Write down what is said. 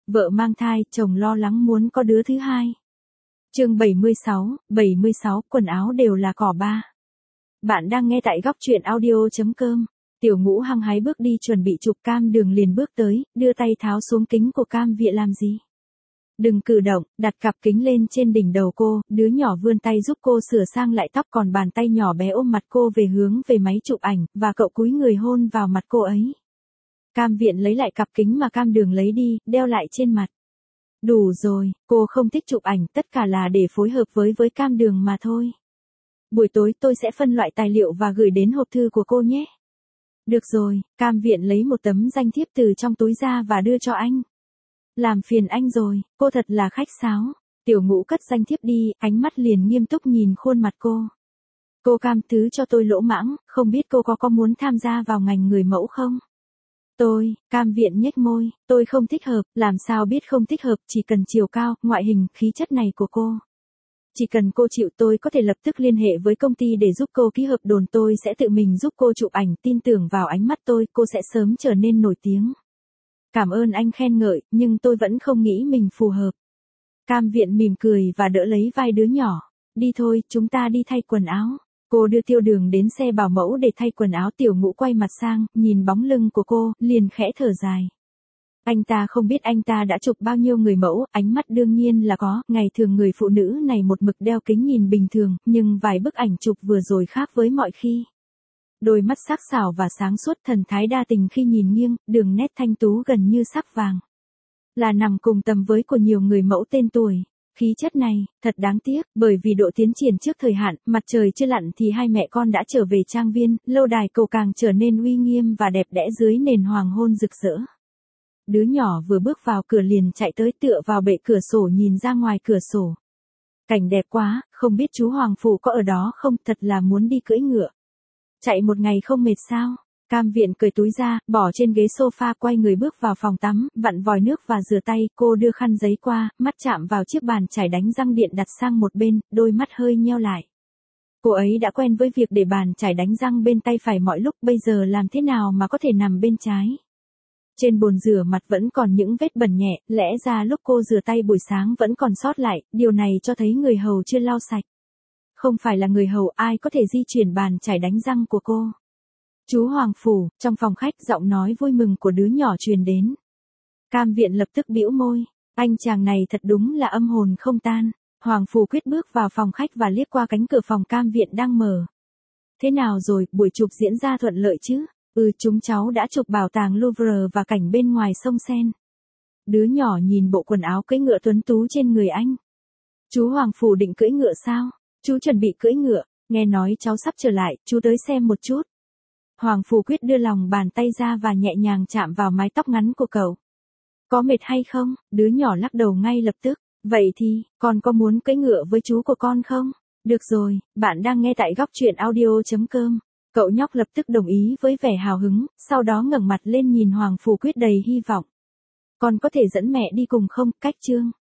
Vợ mang thai, chồng lo lắng muốn có đứa thứ hai. Chương 76, quần áo đều là cỏ ba. Bạn đang nghe tại góc truyện audio.com. Tiểu Ngũ hăng hái bước đi chuẩn bị chụp cam đường liền bước tới, đưa tay tháo xuống kính của cam viện làm gì? Đừng cử động, đặt cặp kính lên trên đỉnh đầu cô, đứa nhỏ vươn tay giúp cô sửa sang lại tóc, còn bàn tay nhỏ bé ôm mặt cô hướng về máy chụp ảnh, và cậu cúi người hôn vào mặt cô ấy. Cam viện lấy lại cặp kính mà cam đường lấy đi, đeo lại trên mặt. Đủ rồi, cô không thích chụp ảnh, tất cả là để phối hợp với cam đường mà thôi. Buổi tối tôi sẽ phân loại tài liệu và gửi đến hộp thư của cô nhé. Được rồi, cam viện lấy một tấm danh thiếp từ trong túi ra và đưa cho anh. Làm phiền anh rồi, cô thật là khách sáo. Tiểu Ngũ cất danh thiếp đi, ánh mắt liền nghiêm túc nhìn khuôn mặt cô. Cô Cam, thứ cho tôi lỗ mãng, không biết cô có muốn tham gia vào ngành người mẫu không? Cam viện nhếch môi, tôi không thích hợp, làm sao biết không thích hợp, chỉ cần chiều cao, ngoại hình, khí chất này của cô. Chỉ cần cô chịu, tôi có thể lập tức liên hệ với công ty để giúp cô ký hợp đồng, tôi sẽ tự mình giúp cô chụp ảnh, tin tưởng vào ánh mắt tôi, cô sẽ sớm trở nên nổi tiếng. Cảm ơn anh khen ngợi, nhưng tôi vẫn không nghĩ mình phù hợp. Cam viện mỉm cười và đỡ lấy vai đứa nhỏ. Đi thôi, chúng ta đi thay quần áo. Cô đưa Tiêu Đường đến xe bảo mẫu để thay quần áo. Tiểu Ngũ quay mặt sang, nhìn bóng lưng của cô, liền khẽ thở dài. Anh ta không biết anh ta đã chụp bao nhiêu người mẫu, ánh mắt đương nhiên là có, ngày thường người phụ nữ này một mực đeo kính nhìn bình thường, nhưng vài bức ảnh chụp vừa rồi khác với mọi khi. Đôi mắt sắc sảo và sáng suốt, thần thái đa tình khi nhìn nghiêng, đường nét thanh tú gần như sắc vàng. Là nằm cùng tầm với của nhiều người mẫu tên tuổi. Khí chất này, thật đáng tiếc, bởi vì độ tiến triển trước thời hạn, mặt trời chưa lặn thì hai mẹ con đã trở về trang viên, lâu đài cầu càng trở nên uy nghiêm và đẹp đẽ dưới nền hoàng hôn rực rỡ. Đứa nhỏ vừa bước vào cửa liền chạy tới tựa vào bệ cửa sổ nhìn ra ngoài cửa sổ. Cảnh đẹp quá, không biết chú Hoàng Phủ có ở đó không, thật là muốn đi cưỡi ngựa. Chạy một ngày không mệt sao? Cam viện cởi túi ra, bỏ trên ghế sofa, quay người bước vào phòng tắm, vặn vòi nước và rửa tay, cô đưa khăn giấy qua, mắt chạm vào chiếc bàn chải đánh răng điện đặt sang một bên, đôi mắt hơi nheo lại. Cô ấy đã quen với việc để bàn chải đánh răng bên tay phải mọi lúc, bây giờ làm thế nào mà có thể nằm bên trái? Trên bồn rửa mặt vẫn còn những vết bẩn nhẹ, lẽ ra lúc cô rửa tay buổi sáng vẫn còn sót lại, điều này cho thấy người hầu chưa lau sạch. Không phải là người hầu, ai có thể di chuyển bàn chải đánh răng của cô? Chú Hoàng Phủ, trong phòng khách, giọng nói vui mừng của đứa nhỏ truyền đến. Cam viện lập tức bĩu môi, anh chàng này thật đúng là âm hồn không tan. Hoàng Phủ quyết bước vào phòng khách và liếc qua cánh cửa phòng Cam viện đang mở. Thế nào rồi, buổi chụp diễn ra thuận lợi chứ? Chúng cháu đã chụp bảo tàng Louvre và cảnh bên ngoài sông Sen. Đứa nhỏ nhìn bộ quần áo cưỡi ngựa tuấn tú trên người anh. Chú Hoàng Phủ định cưỡi ngựa sao? Chú chuẩn bị cưỡi ngựa, nghe nói cháu sắp trở lại, chú tới xem một chút. Hoàng Phủ quyết đưa lòng bàn tay ra và nhẹ nhàng chạm vào mái tóc ngắn của cậu. Có mệt hay không? Đứa nhỏ lắc đầu ngay lập tức. Vậy thì, con có muốn cưỡi ngựa với chú của con không? Được rồi, bạn đang nghe tại góc truyện audio.com. Cậu nhóc lập tức đồng ý với vẻ hào hứng, sau đó ngẩng mặt lên nhìn Hoàng Phủ quyết đầy hy vọng. Con có thể dẫn mẹ đi cùng không? Cách chương.